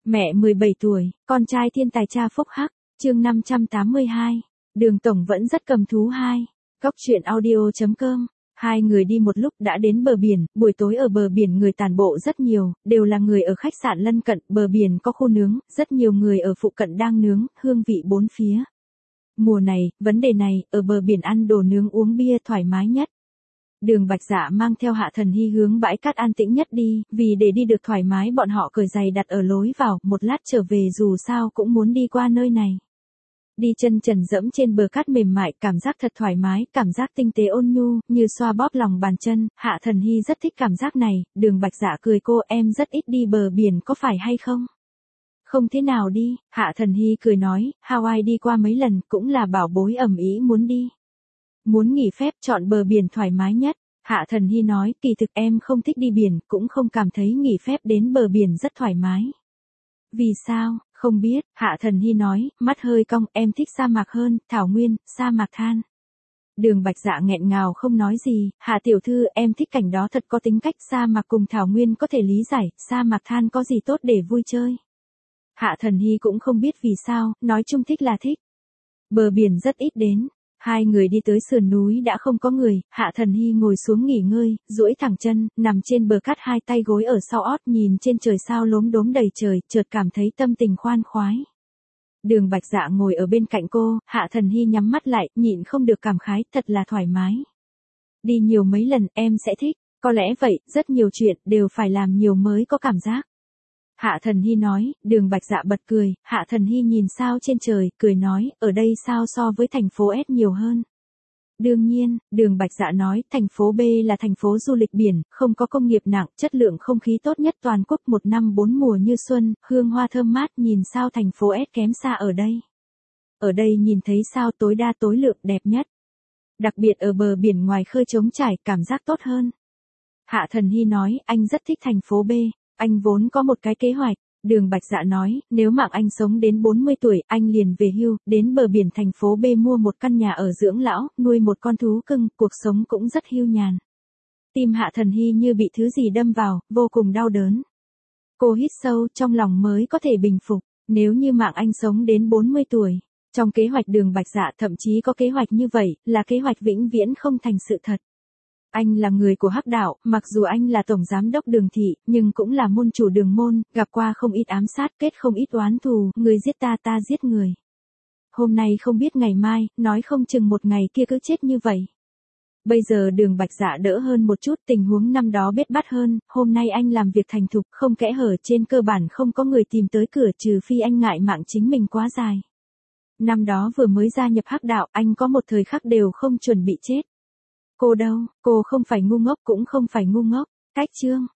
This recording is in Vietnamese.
Mẹ 17 tuổi, con trai thiên tài cha phúc hắc, chương 582. Đường Tổng vẫn rất cầm thú 2. Góc truyện audio.com. Hai người đi một lúc đã đến bờ biển, buổi tối ở bờ biển người tản bộ rất nhiều, đều là người ở khách sạn lân cận, bờ biển có khu nướng, rất nhiều người ở phụ cận đang nướng, hương vị bốn phía. Mùa này, vấn đề này, ở bờ biển ăn đồ nướng uống bia thoải mái nhất. Đường Bạch Dạ mang theo Hạ Thần Hy hướng bãi cát an tĩnh nhất đi, vì để đi được thoải mái bọn họ cởi giày đặt ở lối vào, một lát trở về dù sao cũng muốn đi qua nơi này. Đi chân trần dẫm trên bờ cát mềm mại, cảm giác thật thoải mái, cảm giác tinh tế ôn nhu, như xoa bóp lòng bàn chân, Hạ Thần Hy rất thích cảm giác này, Đường Bạch Dạ cười cô em rất ít đi bờ biển có phải hay không? Không thế nào đi, Hạ Thần Hy cười nói, Hawaii đi qua mấy lần cũng là bảo bối ầm ĩ muốn đi. Muốn nghỉ phép chọn bờ biển thoải mái nhất, Hạ Thần Hy nói, kỳ thực em không thích đi biển, cũng không cảm thấy nghỉ phép đến bờ biển rất thoải mái. Vì sao, không biết, Hạ Thần Hy nói, mắt hơi cong, em thích sa mạc hơn, thảo nguyên, sa mạc than. Đường Bạch Dạ nghẹn ngào không nói gì, Hạ tiểu thư em thích cảnh đó thật có tính cách, sa mạc cùng thảo nguyên có thể lý giải, sa mạc than có gì tốt để vui chơi. Hạ Thần Hy cũng không biết vì sao, nói chung thích là thích. Bờ biển rất ít đến. Hai người đi tới sườn núi đã không có người, Hạ Thần Hy ngồi xuống nghỉ ngơi, duỗi thẳng chân, nằm trên bờ cát hai tay gối ở sau ót nhìn trên trời sao lốm đốm đầy trời, chợt cảm thấy tâm tình khoan khoái. Đường Bạch Dạ ngồi ở bên cạnh cô, Hạ Thần Hy nhắm mắt lại, nhịn không được cảm khái, thật là thoải mái. Đi nhiều mấy lần em sẽ thích, có lẽ vậy, rất nhiều chuyện đều phải làm nhiều mới có cảm giác. Hạ Thần Hy nói, Đường Bạch Dạ bật cười, Hạ Thần Hy nhìn sao trên trời, cười nói, ở đây sao so với thành phố S nhiều hơn. Đương nhiên, Đường Bạch Dạ nói, thành phố B là thành phố du lịch biển, không có công nghiệp nặng, chất lượng không khí tốt nhất toàn quốc, một năm 4 mùa như xuân, hương hoa thơm mát, nhìn sao thành phố S kém xa ở đây. Ở đây nhìn thấy sao tối đa tối lượng đẹp nhất. Đặc biệt ở bờ biển ngoài khơi trống trải, cảm giác tốt hơn. Hạ Thần Hy nói, anh rất thích thành phố B. Anh vốn có một cái kế hoạch, Đường Bạch Dạ nói, nếu mạng anh sống đến 40 tuổi, anh liền về hưu, đến bờ biển thành phố B mua một căn nhà ở dưỡng lão, nuôi một con thú cưng, cuộc sống cũng rất hưu nhàn. Tim Hạ Thần Hy như bị thứ gì đâm vào, vô cùng đau đớn. Cô hít sâu, trong lòng mới có thể bình phục, nếu như mạng anh sống đến 40 tuổi. Trong kế hoạch Đường Bạch Dạ thậm chí có kế hoạch như vậy, là kế hoạch vĩnh viễn không thành sự thật. Anh là người của Hắc đạo, mặc dù anh là tổng giám đốc Đường thị, nhưng cũng là môn chủ Đường môn, gặp qua không ít ám sát, kết không ít oán thù, người giết ta ta giết người. Hôm nay không biết ngày mai, nói không chừng một ngày kia cứ chết như vậy. Bây giờ Đường Bạch Dạ đỡ hơn một chút, tình huống năm đó bết bát hơn, hôm nay anh làm việc thành thục, không kẽ hở, trên cơ bản không có người tìm tới cửa trừ phi anh ngại mạng chính mình quá dài. Năm đó vừa mới gia nhập Hắc đạo, anh có một thời khắc đều không chuẩn bị chết. Cô đâu, cô không phải ngu ngốc cũng không phải ngu ngốc. Cách chương,